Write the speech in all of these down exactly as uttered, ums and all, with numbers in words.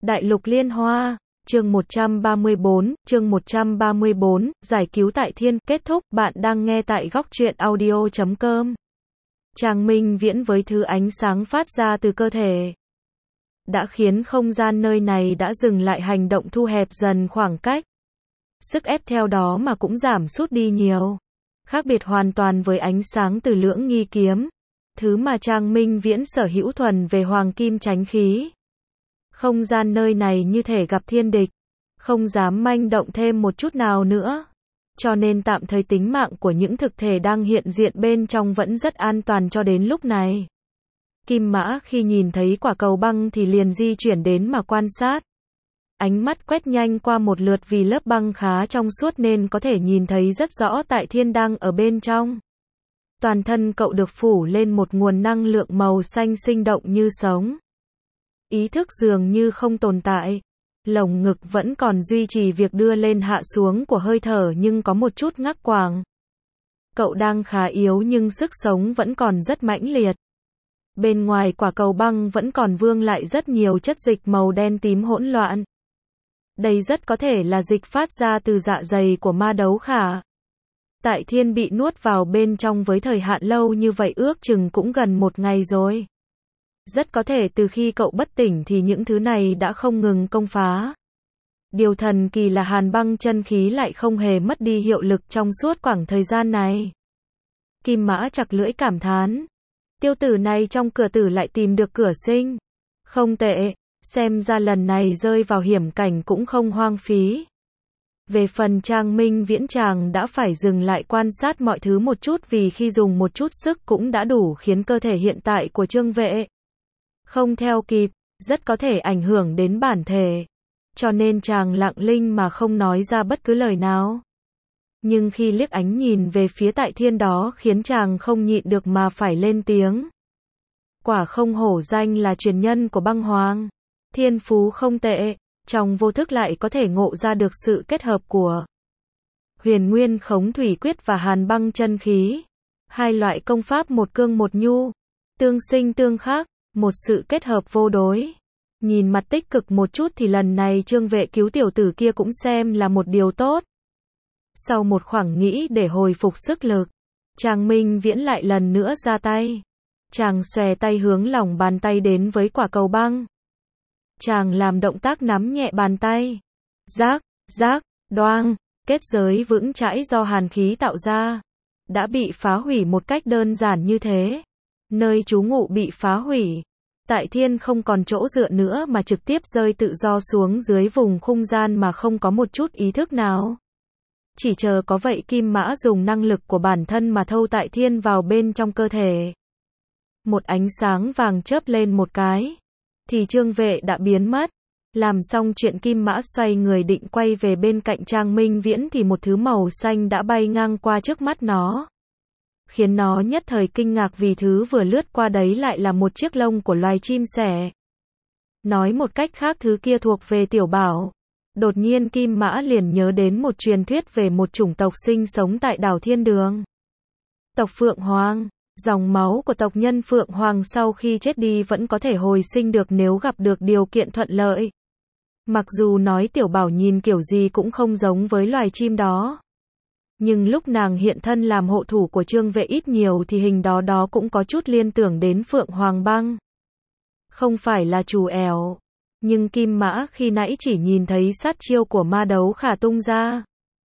Đại lục liên hoa, chương một trăm ba mươi bốn, chương một trăm ba mươi bốn, giải cứu tại thiên, kết thúc, bạn đang nghe tại góc truyện audio chấm com. Tràng Minh Viễn với thứ ánh sáng phát ra từ cơ thể, đã khiến không gian nơi này đã dừng lại hành động, thu hẹp dần khoảng cách. Sức ép theo đó mà cũng giảm sút đi nhiều. Khác biệt hoàn toàn với ánh sáng từ lưỡng nghi kiếm, thứ mà Tràng Minh Viễn sở hữu thuần về hoàng kim chánh khí. Không gian nơi này như thể gặp thiên địch, không dám manh động thêm một chút nào nữa. Cho nên tạm thời tính mạng của những thực thể đang hiện diện bên trong vẫn rất an toàn cho đến lúc này. Kim Mã khi nhìn thấy quả cầu băng thì liền di chuyển đến mà quan sát. Ánh mắt quét nhanh qua một lượt vì lớp băng khá trong suốt nên có thể nhìn thấy rất rõ tại thiên đang ở bên trong. Toàn thân cậu được phủ lên một nguồn năng lượng màu xanh sinh động như sống. Ý thức dường như không tồn tại. Lồng ngực vẫn còn duy trì việc đưa lên hạ xuống của hơi thở nhưng có một chút ngắc quàng. Cậu đang khá yếu nhưng sức sống vẫn còn rất mãnh liệt. Bên ngoài quả cầu băng vẫn còn vương lại rất nhiều chất dịch màu đen tím hỗn loạn. Đây rất có thể là dịch phát ra từ dạ dày của ma đấu khả. Tại thiên bị nuốt vào bên trong với thời hạn lâu như vậy ước chừng cũng gần một ngày rồi. Rất có thể từ khi cậu bất tỉnh thì những thứ này đã không ngừng công phá. Điều thần kỳ là hàn băng chân khí lại không hề mất đi hiệu lực trong suốt khoảng thời gian này. Kim Mã chặt lưỡi cảm thán. Tiêu tử này trong cửa tử lại tìm được cửa sinh. Không tệ, xem ra lần này rơi vào hiểm cảnh cũng không hoang phí. Về phần Tràng Minh Viễn, chàng đã phải dừng lại quan sát mọi thứ một chút vì khi dùng một chút sức cũng đã đủ khiến cơ thể hiện tại của Trương Vệ không theo kịp, rất có thể ảnh hưởng đến bản thể. Cho nên chàng lặng linh mà không nói ra bất cứ lời nào. Nhưng khi liếc ánh nhìn về phía tại thiên đó khiến chàng không nhịn được mà phải lên tiếng. Quả không hổ danh là truyền nhân của băng hoàng. Thiên phú không tệ, trong vô thức lại có thể ngộ ra được sự kết hợp của Huyền Nguyên Khống Thủy Quyết và Hàn Băng Chân Khí. Hai loại công pháp một cương một nhu, tương sinh tương khắc. Một sự kết hợp vô đối. Nhìn mặt tích cực một chút thì lần này Trương Vệ cứu tiểu tử kia cũng xem là một điều tốt. Sau một khoảng nghĩ để hồi phục sức lực, Tràng Minh Viễn lại lần nữa ra tay. Chàng xòe tay hướng lòng bàn tay đến với quả cầu băng. Chàng làm động tác nắm nhẹ bàn tay. Rác, rác, đoang, kết giới vững chãi do hàn khí tạo ra đã bị phá hủy một cách đơn giản như thế. Nơi trú ngụ bị phá hủy. Tại thiên không còn chỗ dựa nữa mà trực tiếp rơi tự do xuống dưới vùng khung gian mà không có một chút ý thức nào. Chỉ chờ có vậy Kim Mã dùng năng lực của bản thân mà thâu tại thiên vào bên trong cơ thể. Một ánh sáng vàng chớp lên một cái. Thì Trương Vệ đã biến mất. Làm xong chuyện Kim Mã xoay người định quay về bên cạnh Tràng Minh Viễn thì một thứ màu xanh đã bay ngang qua trước mắt nó. Khiến nó nhất thời kinh ngạc vì thứ vừa lướt qua đấy lại là một chiếc lông của loài chim sẻ. Nói một cách khác thứ kia thuộc về Tiểu Bảo. Đột nhiên Kim Mã liền nhớ đến một truyền thuyết về một chủng tộc sinh sống tại đảo Thiên Đường. Tộc Phượng Hoàng. Dòng máu của tộc nhân Phượng Hoàng sau khi chết đi vẫn có thể hồi sinh được nếu gặp được điều kiện thuận lợi. Mặc dù nói Tiểu Bảo nhìn kiểu gì cũng không giống với loài chim đó. Nhưng lúc nàng hiện thân làm hộ thủ của Trương Vệ ít nhiều thì hình đó đó cũng có chút liên tưởng đến Phượng Hoàng Băng. Không phải là chủ ẻo. Nhưng Kim Mã khi nãy chỉ nhìn thấy sát chiêu của ma đấu khả tung ra.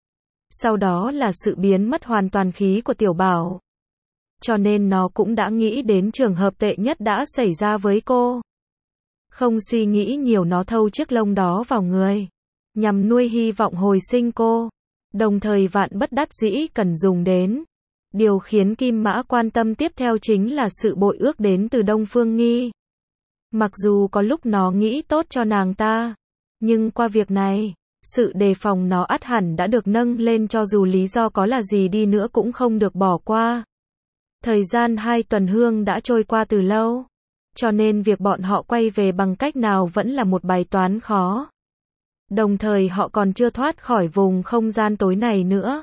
Sau đó là sự biến mất hoàn toàn khí của Tiểu Bảo. Cho nên nó cũng đã nghĩ đến trường hợp tệ nhất đã xảy ra với cô. Không suy nghĩ nhiều nó thâu chiếc lông đó vào người. Nhằm nuôi hy vọng hồi sinh cô. Đồng thời vạn bất đắc dĩ cần dùng đến. Điều khiến Kim Mã quan tâm tiếp theo chính là sự bội ước đến từ Đông Phương Nghi. Mặc dù có lúc nó nghĩ tốt cho nàng ta, nhưng qua việc này, sự đề phòng nó ắt hẳn đã được nâng lên cho dù lý do có là gì đi nữa cũng không được bỏ qua. Thời gian hai tuần hương đã trôi qua từ lâu, cho nên việc bọn họ quay về bằng cách nào vẫn là một bài toán khó. Đồng thời họ còn chưa thoát khỏi vùng không gian tối này nữa.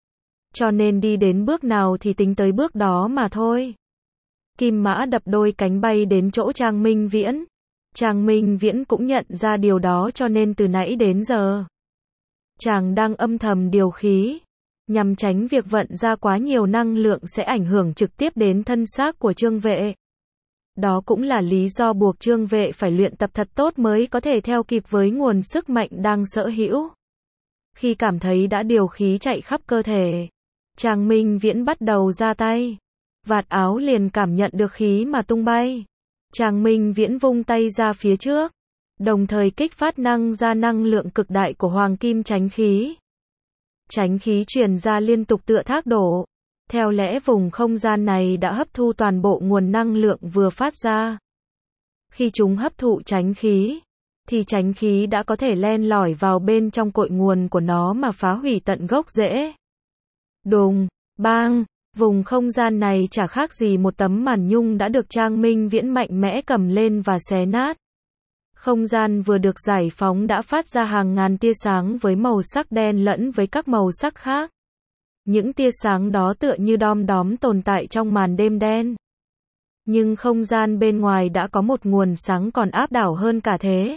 Cho nên đi đến bước nào thì tính tới bước đó mà thôi. Kim Mã đập đôi cánh bay đến chỗ Tràng Minh Viễn. Trang Minh Viễn cũng nhận ra điều đó cho nên từ nãy đến giờ, chàng đang âm thầm điều khí, nhằm tránh việc vận ra quá nhiều năng lượng sẽ ảnh hưởng trực tiếp đến thân xác của Trương Vệ. Đó cũng là lý do buộc Trương Vệ phải luyện tập thật tốt mới có thể theo kịp với nguồn sức mạnh đang sở hữu. Khi cảm thấy đã điều khí chạy khắp cơ thể, Trang Minh Viễn bắt đầu ra tay. Vạt áo liền cảm nhận được khí mà tung bay. Trang Minh Viễn vung tay ra phía trước, đồng thời kích phát năng ra năng lượng cực đại của hoàng kim chánh khí. Chánh khí truyền ra liên tục tựa thác đổ. Theo lẽ vùng không gian này đã hấp thu toàn bộ nguồn năng lượng vừa phát ra. Khi chúng hấp thụ chánh khí, thì chánh khí đã có thể len lỏi vào bên trong cội nguồn của nó mà phá hủy tận gốc rễ. Đùng, bang, vùng không gian này chả khác gì một tấm màn nhung đã được Trang Minh Viễn mạnh mẽ cầm lên và xé nát. Không gian vừa được giải phóng đã phát ra hàng ngàn tia sáng với màu sắc đen lẫn với các màu sắc khác. Những tia sáng đó tựa như đom đóm tồn tại trong màn đêm đen. Nhưng không gian bên ngoài đã có một nguồn sáng còn áp đảo hơn cả thế.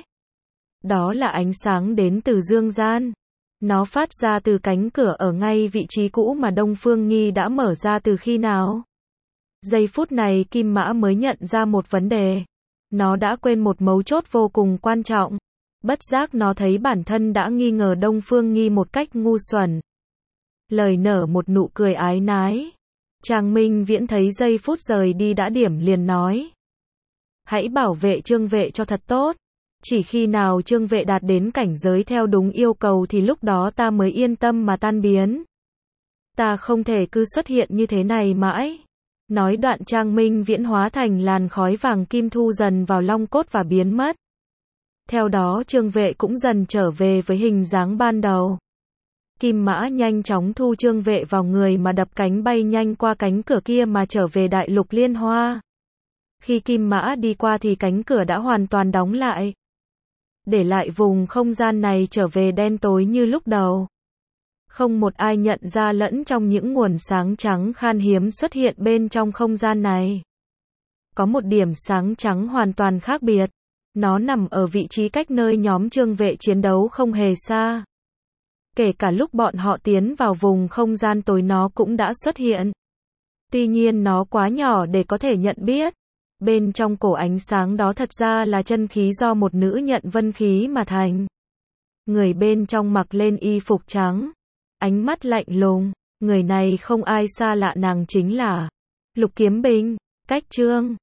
Đó là ánh sáng đến từ dương gian. Nó phát ra từ cánh cửa ở ngay vị trí cũ mà Đông Phương Nghi đã mở ra từ khi nào. Giây phút này Kim Mã mới nhận ra một vấn đề. Nó đã quên một mấu chốt vô cùng quan trọng. Bất giác nó thấy bản thân đã nghi ngờ Đông Phương Nghi một cách ngu xuẩn. Lời nở một nụ cười ái nái. Trang Minh Viễn thấy giây phút rời đi đã điểm liền nói. Hãy bảo vệ Trương Vệ cho thật tốt. Chỉ khi nào Trương Vệ đạt đến cảnh giới theo đúng yêu cầu thì lúc đó ta mới yên tâm mà tan biến. Ta không thể cứ xuất hiện như thế này mãi. Nói đoạn Trang Minh Viễn hóa thành làn khói vàng kim thu dần vào long cốt và biến mất. Theo đó Trương Vệ cũng dần trở về với hình dáng ban đầu. Kim Mã nhanh chóng thu Trương Vệ vào người mà đập cánh bay nhanh qua cánh cửa kia mà trở về đại lục Liên Hoa. Khi Kim Mã đi qua thì cánh cửa đã hoàn toàn đóng lại, để lại vùng không gian này trở về đen tối như lúc đầu. Không một ai nhận ra lẫn trong những nguồn sáng trắng khan hiếm xuất hiện bên trong không gian này. Có một điểm sáng trắng hoàn toàn khác biệt. Nó nằm ở vị trí cách nơi nhóm Trương Vệ chiến đấu không hề xa. Kể cả lúc bọn họ tiến vào vùng không gian tối nó cũng đã xuất hiện. Tuy nhiên nó quá nhỏ để có thể nhận biết. Bên trong cổ ánh sáng đó thật ra là chân khí do một nữ nhận vân khí mà thành. Người bên trong mặc lên y phục trắng, ánh mắt lạnh lùng. Người này không ai xa lạ, nàng chính là Lục Kiếm Bình, Cách Trương.